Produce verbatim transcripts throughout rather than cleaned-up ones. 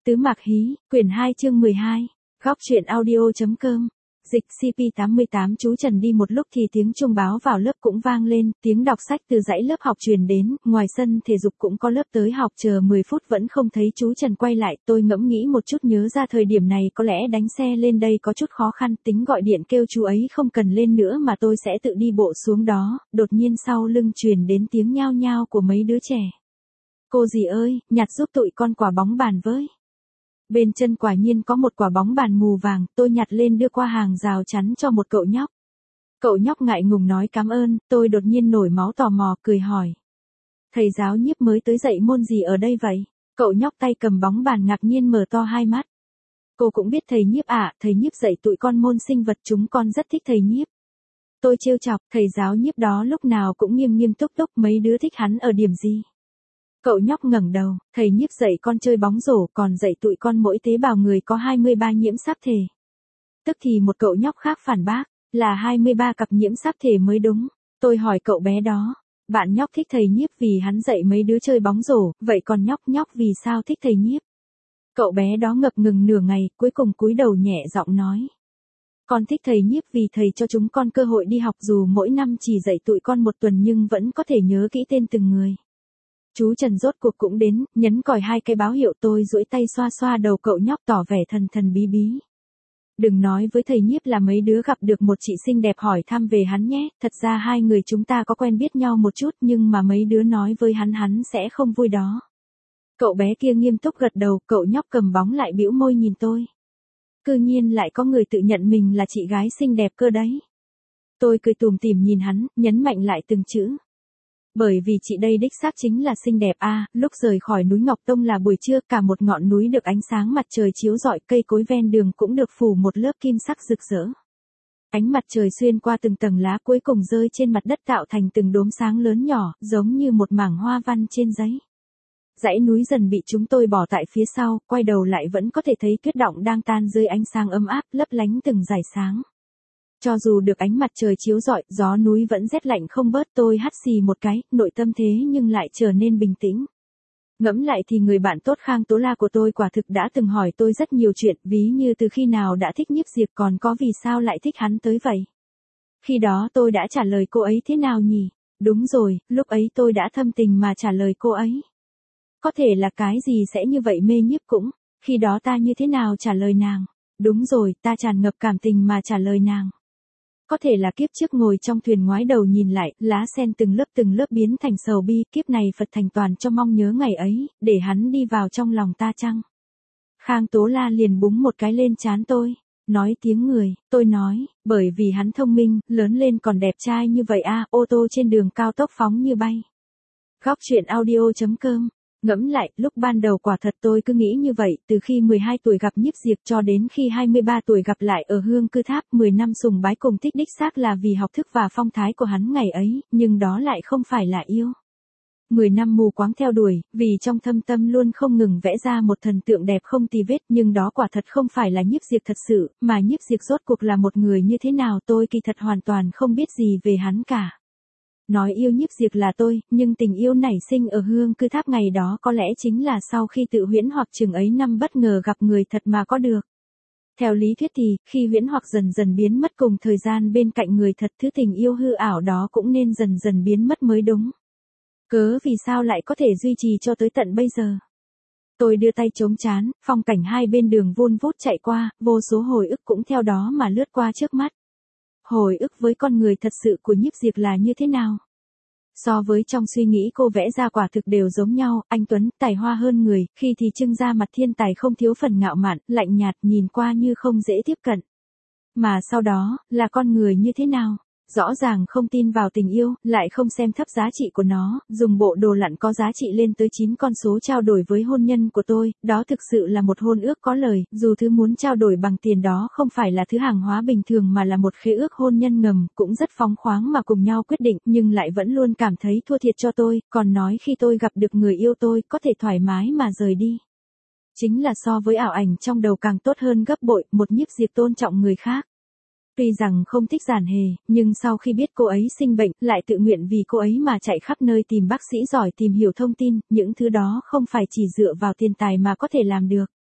Tứ Mạc Hí, quyển hai chương mười hai, góc truyện audio.com. Dịch xê pê tám mươi tám. Chú Trần đi một lúc thì tiếng chuông báo vào lớp cũng vang lên, tiếng đọc sách từ dãy lớp học truyền đến, ngoài sân thể dục cũng có lớp tới học, chờ mười phút vẫn không thấy chú Trần quay lại, tôi ngẫm nghĩ một chút nhớ ra thời điểm này có lẽ đánh xe lên đây có chút khó khăn, tính gọi điện kêu chú ấy không cần lên nữa mà tôi sẽ tự đi bộ xuống đó, đột nhiên sau lưng truyền đến tiếng nhao nhao của mấy đứa trẻ. Cô dì ơi, nhặt giúp tụi con quả bóng bàn với. Bên chân quả nhiên có một quả bóng bàn mù vàng, tôi nhặt lên đưa qua hàng rào chắn cho một cậu nhóc. Cậu nhóc ngại ngùng nói cảm ơn, tôi đột nhiên nổi máu tò mò, cười hỏi. Thầy giáo Nhiếp mới tới dạy môn gì ở đây vậy? Cậu nhóc tay cầm bóng bàn ngạc nhiên mở to hai mắt. Cô cũng biết thầy Nhiếp à, thầy Nhiếp dạy tụi con môn sinh vật, chúng con rất thích thầy Nhiếp. Tôi trêu chọc, thầy giáo Nhiếp đó lúc nào cũng nghiêm nghiêm túc túc, mấy đứa thích hắn ở điểm gì? Cậu nhóc ngẩng đầu, thầy Nhiếp dạy con chơi bóng rổ, còn dạy tụi con mỗi tế bào người có hai mươi ba nhiễm sắc thể. Tức thì một cậu nhóc khác phản bác, là hai mươi ba cặp nhiễm sắc thể mới đúng. Tôi hỏi cậu bé đó, bạn nhóc thích thầy Nhiếp vì hắn dạy mấy đứa chơi bóng rổ, vậy còn nhóc nhóc vì sao thích thầy Nhiếp? Cậu bé đó ngập ngừng nửa ngày, cuối cùng cúi đầu nhẹ giọng nói. Con thích thầy Nhiếp vì thầy cho chúng con cơ hội đi học, dù mỗi năm chỉ dạy tụi con một tuần nhưng vẫn có thể nhớ kỹ tên từng người. Chú Trần rốt cuộc cũng đến, nhấn còi hai cái báo hiệu, tôi duỗi tay xoa xoa đầu cậu nhóc tỏ vẻ thần thần bí bí. Đừng nói với thầy Nhiếp là mấy đứa gặp được một chị xinh đẹp hỏi thăm về hắn nhé, thật ra hai người chúng ta có quen biết nhau một chút nhưng mà mấy đứa nói với hắn hắn sẽ không vui đó. Cậu bé kia nghiêm túc gật đầu, cậu nhóc cầm bóng lại bĩu môi nhìn tôi. Cư nhiên lại có người tự nhận mình là chị gái xinh đẹp cơ đấy. Tôi cười tủm tỉm nhìn hắn, nhấn mạnh lại từng chữ. Bởi vì chị đây đích xác chính là xinh đẹp a. À, lúc rời khỏi núi Ngọc Tông là buổi trưa, cả một ngọn núi được ánh sáng mặt trời chiếu rọi, cây cối ven đường cũng được phủ một lớp kim sắc rực rỡ. Ánh mặt trời xuyên qua từng tầng lá cuối cùng rơi trên mặt đất tạo thành từng đốm sáng lớn nhỏ, giống như một mảng hoa văn trên giấy. Dãy núi dần bị chúng tôi bỏ tại phía sau, quay đầu lại vẫn có thể thấy tuyết động đang tan dưới ánh sáng ấm áp, lấp lánh từng dải sáng. Cho dù được ánh mặt trời chiếu rọi, gió núi vẫn rét lạnh không bớt, tôi hắt xì một cái, nội tâm thế nhưng lại trở nên bình tĩnh. Ngẫm lại thì người bạn tốt Khang Tố La của tôi quả thực đã từng hỏi tôi rất nhiều chuyện, ví như từ khi nào đã thích Nhiếp Diệp, còn có vì sao lại thích hắn tới vậy. Khi đó tôi đã trả lời cô ấy thế nào nhỉ? Đúng rồi, lúc ấy tôi đã thâm tình mà trả lời cô ấy. Có thể là cái gì sẽ như vậy mê Nhiếp cũng, khi đó ta như thế nào trả lời nàng? Đúng rồi, ta tràn ngập cảm tình mà trả lời nàng. Có thể là kiếp trước ngồi trong thuyền ngoái đầu nhìn lại, lá sen từng lớp từng lớp biến thành sầu bi, kiếp này Phật thành toàn cho mong nhớ ngày ấy, để hắn đi vào trong lòng ta chăng? Khang Tố La liền búng một cái lên trán tôi, nói tiếng người, tôi nói, bởi vì hắn thông minh, lớn lên còn đẹp trai như vậy a, ô tô trên đường cao tốc phóng như bay. Góc truyện audio.com. Ngẫm lại, lúc ban đầu quả thật tôi cứ nghĩ như vậy, từ khi mười hai tuổi gặp Nhiếp Diệp cho đến khi hai mươi ba tuổi gặp lại ở Hương Cư Tháp, mười năm sùng bái cùng thích đích xác là vì học thức và phong thái của hắn ngày ấy, nhưng đó lại không phải là yêu. mười năm mù quáng theo đuổi, vì trong thâm tâm luôn không ngừng vẽ ra một thần tượng đẹp không tì vết, nhưng đó quả thật không phải là Nhiếp Diệp thật sự, mà Nhiếp Diệp rốt cuộc là một người như thế nào tôi kỳ thật hoàn toàn không biết gì về hắn cả. Nói yêu Nhiếp Diệp là tôi, nhưng tình yêu nảy sinh ở Hương Cư Tháp ngày đó có lẽ chính là sau khi tự huyễn hoặc chừng ấy năm bất ngờ gặp người thật mà có được. Theo lý thuyết thì, khi huyễn hoặc dần dần biến mất cùng thời gian bên cạnh người thật, thứ tình yêu hư ảo đó cũng nên dần dần biến mất mới đúng. Cớ vì sao lại có thể duy trì cho tới tận bây giờ? Tôi đưa tay chống trán, phong cảnh hai bên đường vun vút chạy qua, vô số hồi ức cũng theo đó mà lướt qua trước mắt. Hồi ức với con người thật sự của Nhiếp Diệp là như thế nào? So với trong suy nghĩ cô vẽ ra quả thực đều giống nhau, anh Tuấn, tài hoa hơn người, khi thì trưng ra mặt thiên tài không thiếu phần ngạo mạn, lạnh nhạt, nhìn qua như không dễ tiếp cận. Mà sau đó, là con người như thế nào? Rõ ràng không tin vào tình yêu, lại không xem thấp giá trị của nó, dùng bộ đồ lặn có giá trị lên tới chín con số trao đổi với hôn nhân của tôi, đó thực sự là một hôn ước có lời, dù thứ muốn trao đổi bằng tiền đó không phải là thứ hàng hóa bình thường mà là một khế ước hôn nhân ngầm, cũng rất phóng khoáng mà cùng nhau quyết định, nhưng lại vẫn luôn cảm thấy thua thiệt cho tôi, còn nói khi tôi gặp được người yêu tôi, có thể thoải mái mà rời đi. Chính là so với ảo ảnh trong đầu càng tốt hơn gấp bội, một Nhiếp Diệp tôn trọng người khác. Tuy rằng không thích Giản Hề, nhưng sau khi biết cô ấy sinh bệnh, lại tự nguyện vì cô ấy mà chạy khắp nơi tìm bác sĩ giỏi tìm hiểu thông tin, những thứ đó không phải chỉ dựa vào tiền tài mà có thể làm được.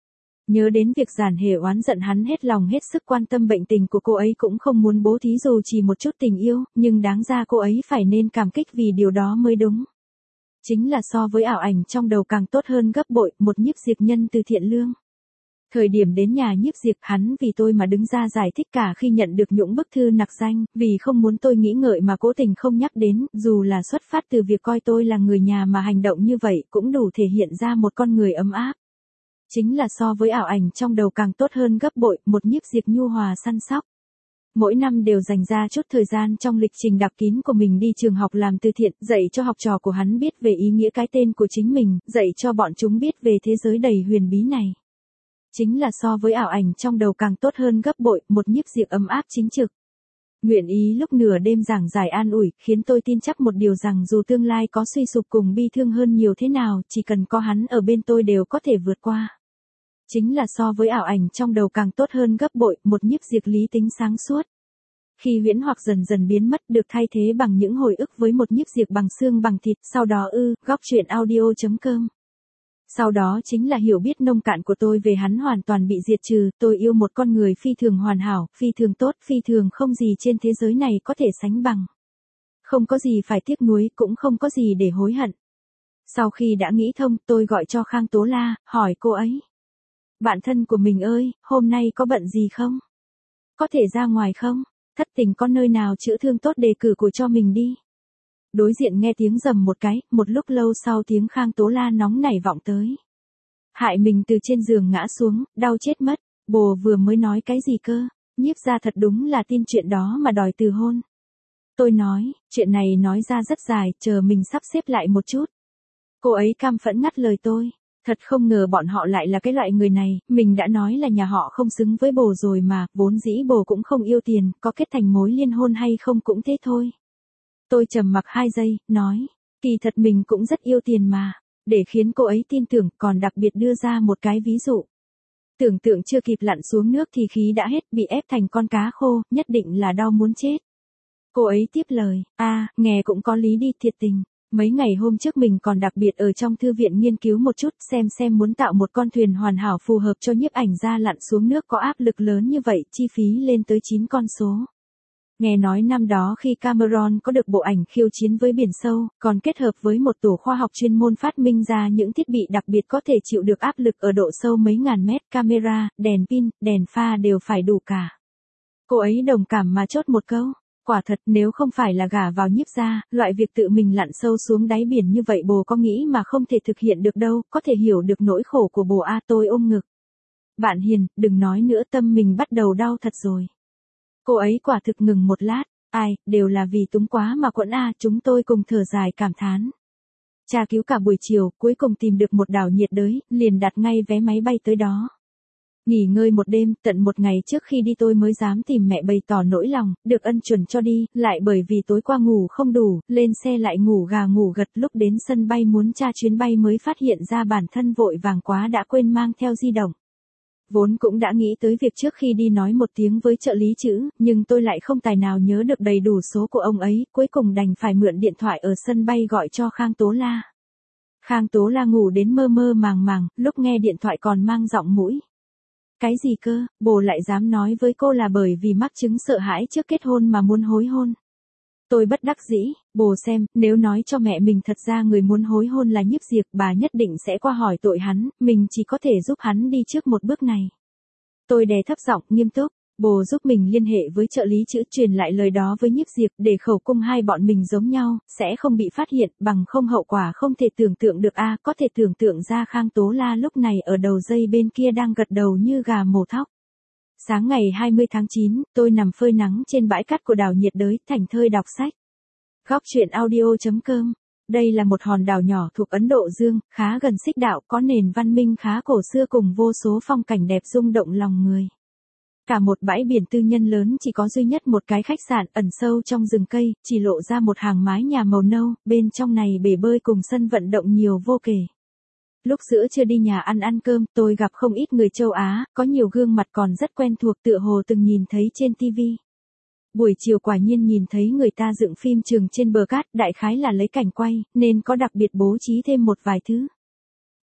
Nhớ đến việc Giản Hề oán giận hắn hết lòng hết sức quan tâm bệnh tình của cô ấy cũng không muốn bố thí dù chỉ một chút tình yêu, nhưng đáng ra cô ấy phải nên cảm kích vì điều đó mới đúng. Chính là so với ảo ảnh trong đầu càng tốt hơn gấp bội, một Nhiếp Diệp nhân từ thiện lương. Thời điểm đến nhà Nhiếp Diệp hắn vì tôi mà đứng ra giải thích cả khi nhận được những bức thư nặc danh, vì không muốn tôi nghĩ ngợi mà cố tình không nhắc đến, dù là xuất phát từ việc coi tôi là người nhà mà hành động như vậy cũng đủ thể hiện ra một con người ấm áp. Chính là so với ảo ảnh trong đầu càng tốt hơn gấp bội, một Nhiếp Diệp nhu hòa săn sóc. Mỗi năm đều dành ra chút thời gian trong lịch trình đặc kín của mình đi trường học làm từ thiện, dạy cho học trò của hắn biết về ý nghĩa cái tên của chính mình, dạy cho bọn chúng biết về thế giới đầy huyền bí này. Chính là so với ảo ảnh trong đầu càng tốt hơn gấp bội, một Nhiếp Diệp ấm áp chính trực. Nguyện ý lúc nửa đêm giảng giải an ủi, khiến tôi tin chắc một điều rằng dù tương lai có suy sụp cùng bi thương hơn nhiều thế nào, chỉ cần có hắn ở bên tôi đều có thể vượt qua. Chính là so với ảo ảnh trong đầu càng tốt hơn gấp bội, một Nhiếp Diệp lý tính sáng suốt. Khi huyễn hoặc dần dần biến mất được thay thế bằng những hồi ức với một Nhiếp Diệp bằng xương bằng thịt, sau đó ư, góc truyện audio chấm com. Sau đó chính là hiểu biết nông cạn của tôi về hắn hoàn toàn bị diệt trừ, tôi yêu một con người phi thường hoàn hảo, phi thường tốt, phi thường không gì trên thế giới này có thể sánh bằng. Không có gì phải tiếc nuối, cũng không có gì để hối hận. Sau khi đã nghĩ thông, tôi gọi cho Khang Tố La, hỏi cô ấy. Bạn thân của mình ơi, hôm nay có bận gì không? Có thể ra ngoài không? Thất tình có nơi nào chữa thương tốt đề cử của cho mình đi. Đối diện nghe tiếng rầm một cái, một lúc lâu sau tiếng Khang Tố La nóng nảy vọng tới. Hại mình từ trên giường ngã xuống, đau chết mất, bồ vừa mới nói cái gì cơ, Nhiếp ra thật đúng là tin chuyện đó mà đòi từ hôn. Tôi nói, chuyện này nói ra rất dài, chờ mình sắp xếp lại một chút. Cô ấy cam phẫn ngắt lời tôi, thật không ngờ bọn họ lại là cái loại người này, mình đã nói là nhà họ không xứng với bồ rồi mà, vốn dĩ bồ cũng không yêu tiền, có kết thành mối liên hôn hay không cũng thế thôi. Tôi trầm mặc hai giây, nói, kỳ thật mình cũng rất yêu tiền mà, để khiến cô ấy tin tưởng, còn đặc biệt đưa ra một cái ví dụ. Tưởng tượng chưa kịp lặn xuống nước thì khí đã hết, bị ép thành con cá khô, nhất định là đau muốn chết. Cô ấy tiếp lời, a, à, nghe cũng có lý đi, thiệt tình. Mấy ngày hôm trước mình còn đặc biệt ở trong thư viện nghiên cứu một chút xem xem muốn tạo một con thuyền hoàn hảo phù hợp cho nhiếp ảnh gia lặn xuống nước có áp lực lớn như vậy, chi phí lên tới chín con số. Nghe nói năm đó khi Cameron có được bộ ảnh khiêu chiến với biển sâu, còn kết hợp với một tổ khoa học chuyên môn phát minh ra những thiết bị đặc biệt có thể chịu được áp lực ở độ sâu mấy ngàn mét, camera, đèn pin, đèn pha đều phải đủ cả. Cô ấy đồng cảm mà chốt một câu. Quả thật nếu không phải là gả vào Nhiếp gia, loại việc tự mình lặn sâu xuống đáy biển như vậy bồ có nghĩ mà không thể thực hiện được đâu, có thể hiểu được nỗi khổ của bồ a. Tôi ôm ngực. Bạn hiền, đừng nói nữa, tâm mình bắt đầu đau thật rồi. Cô ấy quả thực ngừng một lát, ai, đều là vì túng quá mà quẫn a. Chúng tôi cùng thở dài cảm thán. Tra cứu cả buổi chiều, cuối cùng tìm được một đảo nhiệt đới, liền đặt ngay vé máy bay tới đó. Nghỉ ngơi một đêm, tận một ngày trước khi đi tôi mới dám tìm mẹ bày tỏ nỗi lòng, được ân chuẩn cho đi, lại bởi vì tối qua ngủ không đủ, lên xe lại ngủ gà ngủ gật, lúc đến sân bay muốn tra chuyến bay mới phát hiện ra bản thân vội vàng quá đã quên mang theo di động. Vốn cũng đã nghĩ tới việc trước khi đi nói một tiếng với trợ lý chữ, nhưng tôi lại không tài nào nhớ được đầy đủ số của ông ấy, cuối cùng đành phải mượn điện thoại ở sân bay gọi cho Khang Tố La. Khang Tố La ngủ đến mơ mơ màng màng, lúc nghe điện thoại còn mang giọng mũi. Cái gì cơ, bồ lại dám nói với cô là bởi vì mắc chứng sợ hãi trước kết hôn mà muốn hối hôn. Tôi bất đắc dĩ, bồ xem, nếu nói cho mẹ mình thật ra người muốn hối hôn là Nhiếp Diệp, bà nhất định sẽ qua hỏi tội hắn, mình chỉ có thể giúp hắn đi trước một bước này. Tôi đè thấp giọng, nghiêm túc, bồ giúp mình liên hệ với trợ lý chữ truyền lại lời đó với Nhiếp Diệp để khẩu cung hai bọn mình giống nhau, sẽ không bị phát hiện, bằng không hậu quả không thể tưởng tượng được a. Có thể tưởng tượng ra Khang Tố La lúc này ở đầu dây bên kia đang gật đầu như gà mổ thóc. Sáng ngày hai mươi tháng chín, tôi nằm phơi nắng trên bãi cát của đảo nhiệt đới, thảnh thơi đọc sách. Góc truyện audio chấm com. Đây là một hòn đảo nhỏ thuộc Ấn Độ Dương, khá gần Xích Đạo, có nền văn minh khá cổ xưa cùng vô số phong cảnh đẹp rung động lòng người. Cả một bãi biển tư nhân lớn chỉ có duy nhất một cái khách sạn ẩn sâu trong rừng cây, chỉ lộ ra một hàng mái nhà màu nâu, bên trong này bể bơi cùng sân vận động nhiều vô kể. Lúc giữa trưa đi nhà ăn ăn cơm, tôi gặp không ít người châu Á, có nhiều gương mặt còn rất quen thuộc tựa hồ từng nhìn thấy trên ti vi. Buổi chiều quả nhiên nhìn thấy người ta dựng phim trường trên bờ cát, đại khái là lấy cảnh quay, nên có đặc biệt bố trí thêm một vài thứ.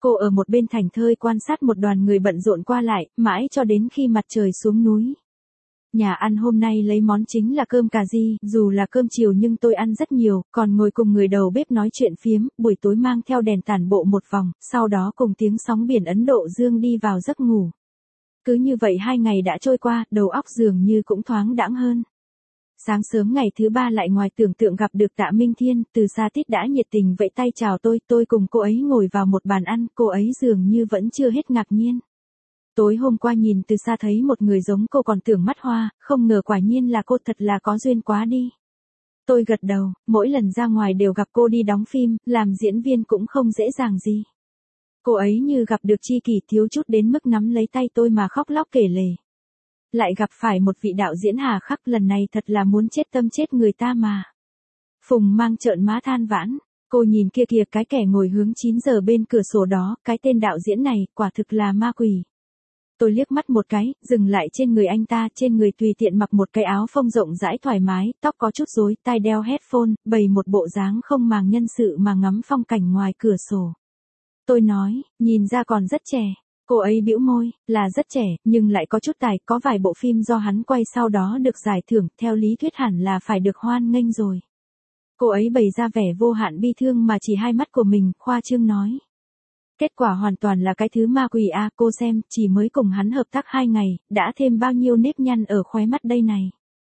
Cô ở một bên thảnh thơi quan sát một đoàn người bận rộn qua lại, mãi cho đến khi mặt trời xuống núi. Nhà ăn hôm nay lấy món chính là cơm cà ri, dù là cơm chiều nhưng tôi ăn rất nhiều, còn ngồi cùng người đầu bếp nói chuyện phiếm, buổi tối mang theo đèn tản bộ một vòng, sau đó cùng tiếng sóng biển Ấn Độ Dương đi vào giấc ngủ. Cứ như vậy hai ngày đã trôi qua, đầu óc dường như cũng thoáng đãng hơn. Sáng sớm ngày thứ ba lại ngoài tưởng tượng gặp được Tạ Minh Thiên, từ xa tít đã nhiệt tình vẫy tay chào tôi, tôi cùng cô ấy ngồi vào một bàn ăn, cô ấy dường như vẫn chưa hết ngạc nhiên. Tối hôm qua nhìn từ xa thấy một người giống cô còn tưởng mắt hoa, không ngờ quả nhiên là cô, thật là có duyên quá đi. Tôi gật đầu, mỗi lần ra ngoài đều gặp cô đi đóng phim, làm diễn viên cũng không dễ dàng gì. Cô ấy như gặp được tri kỷ, thiếu chút đến mức nắm lấy tay tôi mà khóc lóc kể lể. Lại gặp phải một vị đạo diễn hà khắc, lần này thật là muốn chết tâm chết người ta mà. Phùng Mang trợn má than vãn, cô nhìn kia kìa, cái kẻ ngồi hướng chín giờ bên cửa sổ đó, cái tên đạo diễn này, quả thực là ma quỷ. Tôi liếc mắt một cái, dừng lại trên người anh ta, trên người tùy tiện mặc một cái áo phông rộng rãi thoải mái, tóc có chút rối, tai đeo headphone, bày một bộ dáng không màng nhân sự mà ngắm phong cảnh ngoài cửa sổ. Tôi nói, nhìn ra còn rất trẻ. Cô ấy bĩu môi, là rất trẻ, nhưng lại có chút tài, có vài bộ phim do hắn quay sau đó được giải thưởng, theo lý thuyết hẳn là phải được hoan nghênh rồi. Cô ấy bày ra vẻ vô hạn bi thương mà chỉ hai mắt của mình, khoa trương nói. Kết quả hoàn toàn là cái thứ ma quỷ a, cô xem, chỉ mới cùng hắn hợp tác hai ngày, đã thêm bao nhiêu nếp nhăn ở khóe mắt đây này.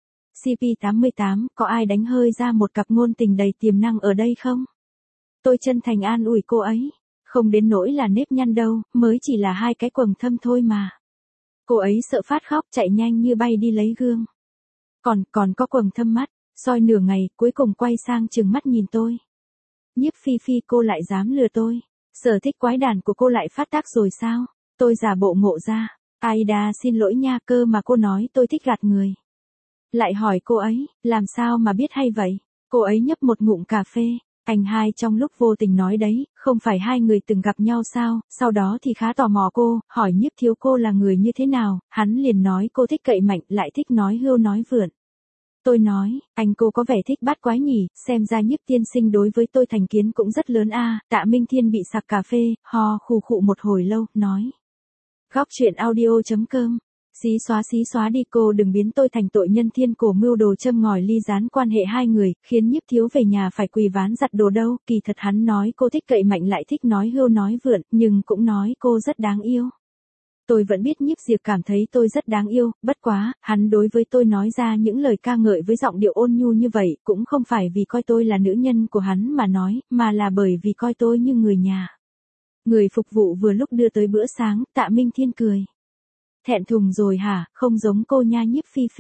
xê pê tám mươi tám, có ai đánh hơi ra một cặp ngôn tình đầy tiềm năng ở đây không? Tôi chân thành an ủi cô ấy. Không đến nỗi là nếp nhăn đâu, mới chỉ là hai cái quầng thâm thôi mà. Cô ấy sợ phát khóc, chạy nhanh như bay đi lấy gương. Còn, còn có quầng thâm mắt, soi nửa ngày, cuối cùng quay sang trừng mắt nhìn tôi. Nhiếp Phi Phi, cô lại dám lừa tôi. Sở thích quái đản của cô lại phát tác rồi sao? Tôi giả bộ ngộ ra. Aida xin lỗi nha, cơ mà cô nói tôi thích gạt người. Lại hỏi cô ấy, làm sao mà biết hay vậy? Cô ấy nhấp một ngụm cà phê. Anh hai trong lúc vô tình nói đấy, không phải hai người từng gặp nhau sao, sau đó thì khá tò mò cô, hỏi Nhiếp thiếu cô là người như thế nào, hắn liền nói cô thích cậy mạnh, lại thích nói hưu nói vượn. Tôi nói, anh cô có vẻ thích bát quái nhỉ, xem ra Nhiếp tiên sinh đối với tôi thành kiến cũng rất lớn a. Tạ Minh Thiên bị sặc cà phê, ho khù khụ một hồi lâu, nói. Góc truyện audio chấm com. Xí xóa xí xóa đi, cô đừng biến tôi thành tội nhân thiên cổ mưu đồ châm ngòi ly gián quan hệ hai người, khiến Nhiếp thiếu về nhà phải quỳ ván giặt đồ đâu, kỳ thật hắn nói cô thích cậy mạnh lại thích nói hưu nói vượn, nhưng cũng nói cô rất đáng yêu. Tôi vẫn biết Nhiếp Diệp cảm thấy tôi rất đáng yêu, bất quá, hắn đối với tôi nói ra những lời ca ngợi với giọng điệu ôn nhu như vậy, cũng không phải vì coi tôi là nữ nhân của hắn mà nói, mà là bởi vì coi tôi như người nhà. Người phục vụ vừa lúc đưa tới bữa sáng, Tạ Minh Thiên cười. Thẹn thùng rồi hả, không giống cô nha Nhiếp Phi Phi.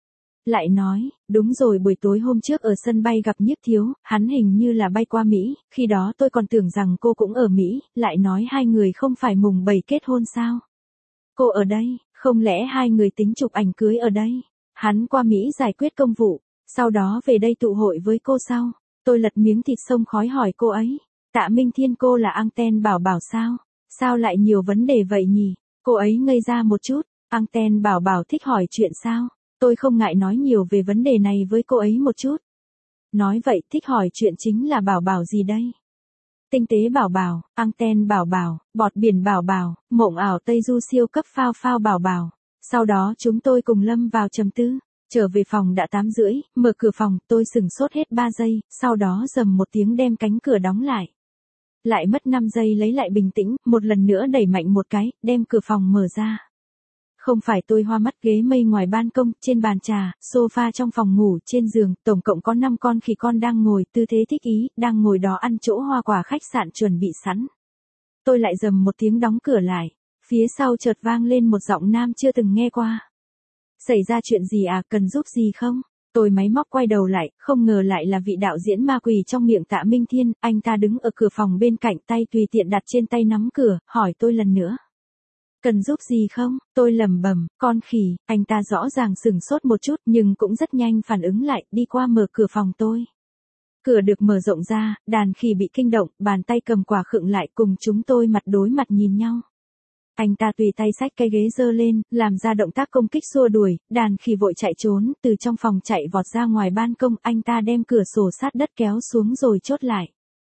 Lại nói, đúng rồi, buổi tối hôm trước ở sân bay gặp Nhiếp thiếu, hắn hình như là bay qua Mỹ, khi đó tôi còn tưởng rằng cô cũng ở Mỹ, lại nói hai người không phải mùng bảy kết hôn sao. Cô ở đây, không lẽ hai người tính chụp ảnh cưới ở đây? Hắn qua Mỹ giải quyết công vụ, sau đó về đây tụ hội với cô sao? Tôi lật miếng thịt xông khói hỏi cô ấy. Tạ Minh Thiên, cô là anten bảo bảo sao? Sao lại nhiều vấn đề vậy nhỉ? Cô ấy ngây ra một chút, anten bảo bảo thích hỏi chuyện sao? Tôi không ngại nói nhiều về vấn đề này với cô ấy một chút. Nói vậy, thích hỏi chuyện chính là bảo bảo gì đây? Tinh tế bảo bảo, anten bảo bảo, bọt biển bảo bảo, mộng ảo Tây Du siêu cấp phao phao bảo bảo. Sau đó chúng tôi cùng lâm vào trầm tư. Trở về phòng đã tám rưỡi, mở cửa phòng, tôi sửng sốt hết ba giây, sau đó rầm một tiếng đem cánh cửa đóng lại. Lại mất năm giây lấy lại bình tĩnh, một lần nữa đẩy mạnh một cái, đem cửa phòng mở ra. Không phải tôi hoa mắt, ghế mây ngoài ban công, trên bàn trà, sofa trong phòng ngủ, trên giường, tổng cộng có năm con khỉ con đang ngồi, tư thế thích ý, đang ngồi đó ăn chỗ hoa quả khách sạn chuẩn bị sẵn. Tôi lại rầm một tiếng đóng cửa lại, phía sau chợt vang lên một giọng nam chưa từng nghe qua. Xảy ra chuyện gì à, cần giúp gì không? Tôi máy móc quay đầu lại, không ngờ lại là vị đạo diễn ma quỷ trong miệng Tạ Minh Thiên, anh ta đứng ở cửa phòng bên cạnh, tay tùy tiện đặt trên tay nắm cửa, hỏi tôi lần nữa. Cần giúp gì không? Tôi lẩm bẩm, con khỉ, anh ta rõ ràng sửng sốt một chút nhưng cũng rất nhanh phản ứng lại, đi qua mở cửa phòng tôi. Cửa được mở rộng ra, đàn khỉ bị kinh động, bàn tay cầm quả khựng lại, cùng chúng tôi mặt đối mặt nhìn nhau. Anh ta tùy tay xách cái ghế giơ lên, làm ra động tác công kích xua đuổi, đàn khỉ vội chạy trốn, từ trong phòng chạy vọt ra ngoài ban công, anh ta đem cửa sổ sát đất kéo xuống rồi chốt lại.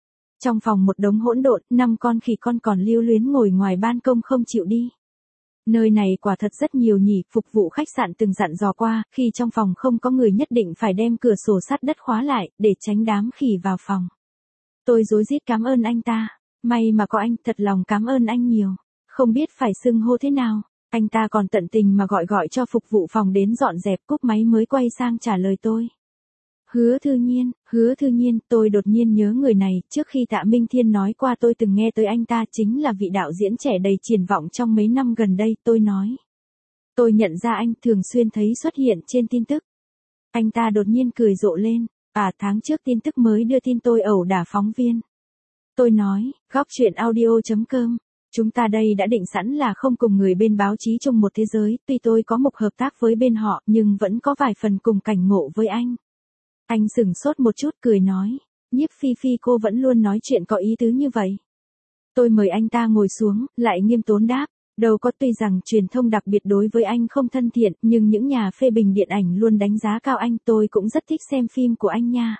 Trong phòng một đống hỗn độn, năm con khỉ con còn lưu luyến ngồi ngoài ban công không chịu đi. Nơi này quả thật rất nhiều nhỉ, phục vụ khách sạn từng dặn dò qua, khi trong phòng không có người nhất định phải đem cửa sổ sắt đất khóa lại, để tránh đám khỉ vào phòng. Tôi rối rít cảm ơn anh ta. May mà có anh, thật lòng cảm ơn anh nhiều. Không biết phải xưng hô thế nào. Anh ta còn tận tình mà gọi gọi cho phục vụ phòng đến dọn dẹp, cúp máy mới quay sang trả lời tôi. Hứa Thư Nhiên, Hứa Thư Nhiên, tôi đột nhiên nhớ người này, trước khi Tạ Minh Thiên nói qua tôi từng nghe tới anh ta chính là vị đạo diễn trẻ đầy triển vọng trong mấy năm gần đây, tôi nói. Tôi nhận ra anh thường xuyên thấy xuất hiện trên tin tức. Anh ta đột nhiên cười rộ lên, à tháng trước tin tức mới đưa tin tôi ẩu đả phóng viên. Tôi nói, góc chuyện audio chấm com. Chúng ta đây đã định sẵn là không cùng người bên báo chí chung một thế giới, tuy tôi có mục hợp tác với bên họ nhưng vẫn có vài phần cùng cảnh ngộ với anh. Anh sửng sốt một chút cười nói, Nhiếp Phi Phi cô vẫn luôn nói chuyện có ý tứ như vậy. Tôi mời anh ta ngồi xuống, lại nghiêm tốn đáp, đâu có, tuy rằng truyền thông đặc biệt đối với anh không thân thiện, nhưng những nhà phê bình điện ảnh luôn đánh giá cao anh, tôi cũng rất thích xem phim của anh nha.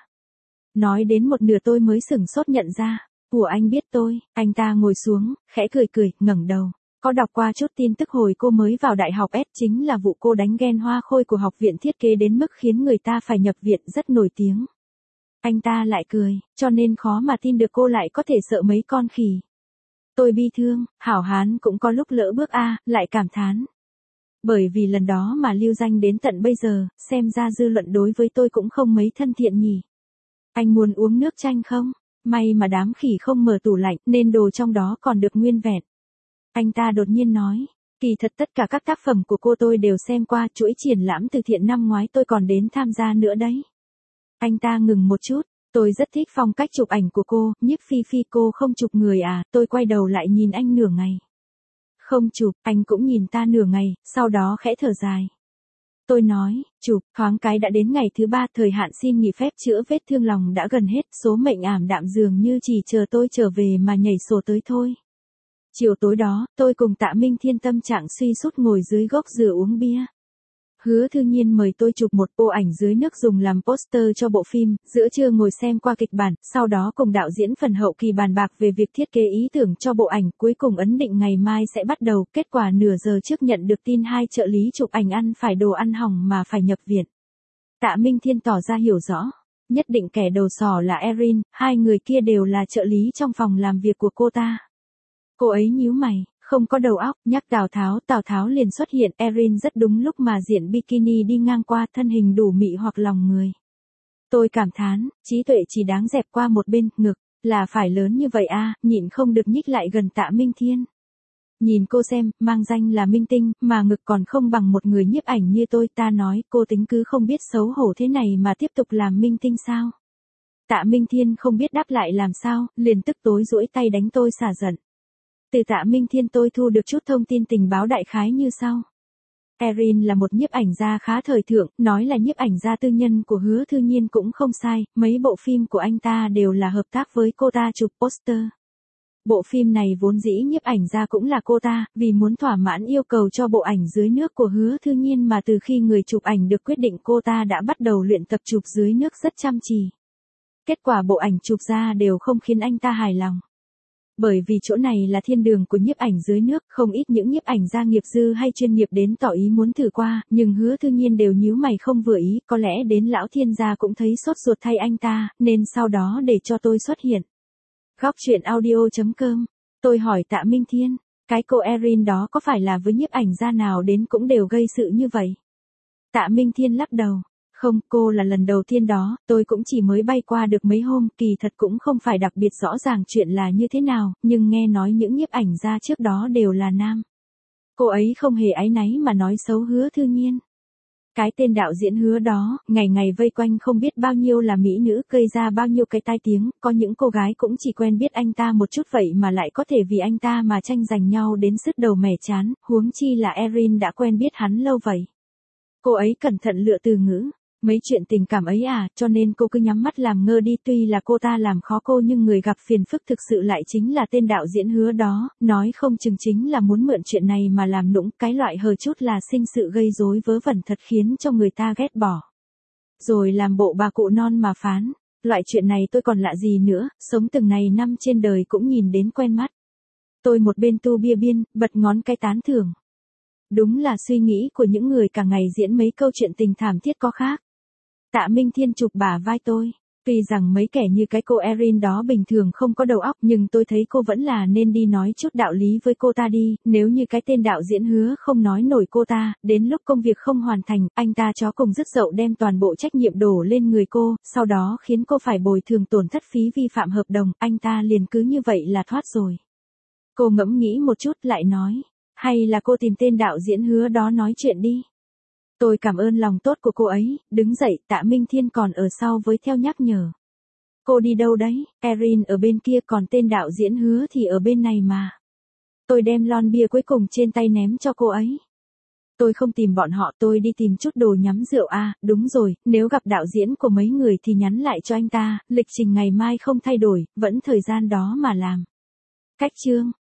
Nói đến một nửa tôi mới sửng sốt nhận ra, của anh biết tôi, anh ta ngồi xuống, khẽ cười cười, ngẩng đầu. Có đọc qua chút tin tức hồi cô mới vào đại học S, chính là vụ cô đánh ghen hoa khôi của học viện thiết kế đến mức khiến người ta phải nhập viện, rất nổi tiếng. Anh ta lại cười, cho nên khó mà tin được cô lại có thể sợ mấy con khỉ. Tôi bi thương, hảo hán cũng có lúc lỡ bước a, lại cảm thán. Bởi vì lần đó mà lưu danh đến tận bây giờ, xem ra dư luận đối với tôi cũng không mấy thân thiện nhỉ. Anh muốn uống nước chanh không? May mà đám khỉ không mở tủ lạnh, nên đồ trong đó còn được nguyên vẹn. Anh ta đột nhiên nói, kỳ thật tất cả các tác phẩm của cô tôi đều xem qua, chuỗi triển lãm từ thiện năm ngoái tôi còn đến tham gia nữa đấy. Anh ta ngừng một chút, tôi rất thích phong cách chụp ảnh của cô, Nhiếp Phi Phi cô không chụp người à, tôi quay đầu lại nhìn anh nửa ngày. Không chụp, anh cũng nhìn ta nửa ngày, sau đó khẽ thở dài. Tôi nói, chụp, thoáng cái đã đến ngày thứ ba, thời hạn xin nghỉ phép chữa vết thương lòng đã gần hết, số mệnh ảm đạm dường như chỉ chờ tôi trở về mà nhảy sổ tới thôi. Chiều tối đó, tôi cùng Tạ Minh Thiên tâm trạng suy sút ngồi dưới gốc dừa uống bia. Hứa Thư Nhiên mời tôi chụp một bộ ảnh dưới nước dùng làm poster cho bộ phim, giữa trưa ngồi xem qua kịch bản, sau đó cùng đạo diễn phần hậu kỳ bàn bạc về việc thiết kế ý tưởng cho bộ ảnh, cuối cùng ấn định ngày mai sẽ bắt đầu, kết quả nửa giờ trước nhận được tin hai trợ lý chụp ảnh ăn phải đồ ăn hỏng mà phải nhập viện. Tạ Minh Thiên tỏ ra hiểu rõ, nhất định kẻ đầu sỏ là Erin, hai người kia đều là trợ lý trong phòng làm việc của cô ta. Cô ấy nhíu mày, không có đầu óc, nhắc Tào Tháo, Tào Tháo liền xuất hiện, Erin rất đúng lúc mà diện bikini đi ngang qua, thân hình đủ mị hoặc lòng người. Tôi cảm thán, trí tuệ chỉ đáng dẹp qua một bên, ngực, là phải lớn như vậy à, nhịn không được nhích lại gần Tạ Minh Thiên. Nhìn cô xem, mang danh là minh tinh, mà ngực còn không bằng một người nhiếp ảnh như tôi, ta nói, cô tính cứ không biết xấu hổ thế này mà tiếp tục làm minh tinh sao? Tạ Minh Thiên không biết đáp lại làm sao, liền tức tối duỗi tay đánh tôi xả giận. Từ Tạ Minh Thiên tôi thu được chút thông tin tình báo đại khái như sau. Erin là một nhiếp ảnh gia khá thời thượng, nói là nhiếp ảnh gia tư nhân của Hứa Thư Nhiên cũng không sai, mấy bộ phim của anh ta đều là hợp tác với cô ta chụp poster. Bộ phim này vốn dĩ nhiếp ảnh gia cũng là cô ta, vì muốn thỏa mãn yêu cầu cho bộ ảnh dưới nước của Hứa Thư Nhiên mà từ khi người chụp ảnh được quyết định cô ta đã bắt đầu luyện tập chụp dưới nước rất chăm chỉ. Kết quả bộ ảnh chụp ra đều không khiến anh ta hài lòng. Bởi vì chỗ này là thiên đường của nhiếp ảnh dưới nước, không ít những nhiếp ảnh gia nghiệp dư hay chuyên nghiệp đến tỏ ý muốn thử qua, nhưng Hứa Thư Nhiên đều nhíu mày không vừa ý, có lẽ đến lão thiên gia cũng thấy sốt ruột thay anh ta, nên sau đó để cho tôi xuất hiện. Góc chuyện audio chấm com. Tôi hỏi Tạ Minh Thiên, cái cô Erin đó có phải là với nhiếp ảnh gia nào đến cũng đều gây sự như vậy? Tạ Minh Thiên lắc đầu. Không, cô là lần đầu tiên đó, tôi cũng chỉ mới bay qua được mấy hôm, kỳ thật cũng không phải đặc biệt rõ ràng chuyện là như thế nào, nhưng nghe nói những nhiếp ảnh gia trước đó đều là nam. Cô ấy không hề áy náy mà nói xấu Hứa Thư Nhiên. Cái tên đạo diễn Hứa đó, ngày ngày vây quanh không biết bao nhiêu là mỹ nữ, gây ra bao nhiêu cái tai tiếng, có những cô gái cũng chỉ quen biết anh ta một chút vậy mà lại có thể vì anh ta mà tranh giành nhau đến sứt đầu mẻ chán, huống chi là Erin đã quen biết hắn lâu vậy. Cô ấy cẩn thận lựa từ ngữ. Mấy chuyện tình cảm ấy à, cho nên cô cứ nhắm mắt làm ngơ đi, tuy là cô ta làm khó cô nhưng người gặp phiền phức thực sự lại chính là tên đạo diễn Hứa đó, nói không chừng chính là muốn mượn chuyện này mà làm nũng, cái loại hờ chút là sinh sự gây rối vớ vẩn thật khiến cho người ta ghét bỏ. Rồi làm bộ bà cụ non mà phán, Loại chuyện này tôi còn lạ gì nữa, sống từng này năm trên đời cũng nhìn đến quen mắt. Tôi một bên tu bia biên, bật ngón cái tán thưởng. Đúng là suy nghĩ của những người cả ngày diễn mấy câu chuyện tình thảm thiết có khác. Tạ Minh Thiên chụp bả vai tôi. Tuy rằng mấy kẻ như cái cô Erin đó bình thường không có đầu óc, nhưng tôi thấy cô vẫn là nên đi nói chút đạo lý với cô ta đi, nếu như cái tên đạo diễn Hứa không nói nổi cô ta, đến lúc công việc không hoàn thành, anh ta chó cùng dứt dậu đem toàn bộ trách nhiệm đổ lên người cô, sau đó khiến cô phải bồi thường tổn thất phí vi phạm hợp đồng, anh ta liền cứ như vậy là thoát rồi. Cô ngẫm nghĩ một chút lại nói, hay là cô tìm tên đạo diễn Hứa đó nói chuyện đi. Tôi cảm ơn lòng tốt của cô ấy, đứng dậy, Tạ Minh Thiên còn ở sau với theo nhắc nhở. Cô đi đâu đấy, Erin ở bên kia còn tên đạo diễn Hứa thì ở bên này mà. Tôi đem lon bia cuối cùng trên tay ném cho cô ấy. Tôi không tìm bọn họ, tôi đi tìm chút đồ nhắm rượu à, đúng rồi, nếu gặp đạo diễn của mấy người thì nhắn lại cho anh ta, lịch trình ngày mai không thay đổi, vẫn thời gian đó mà làm. Cách chương.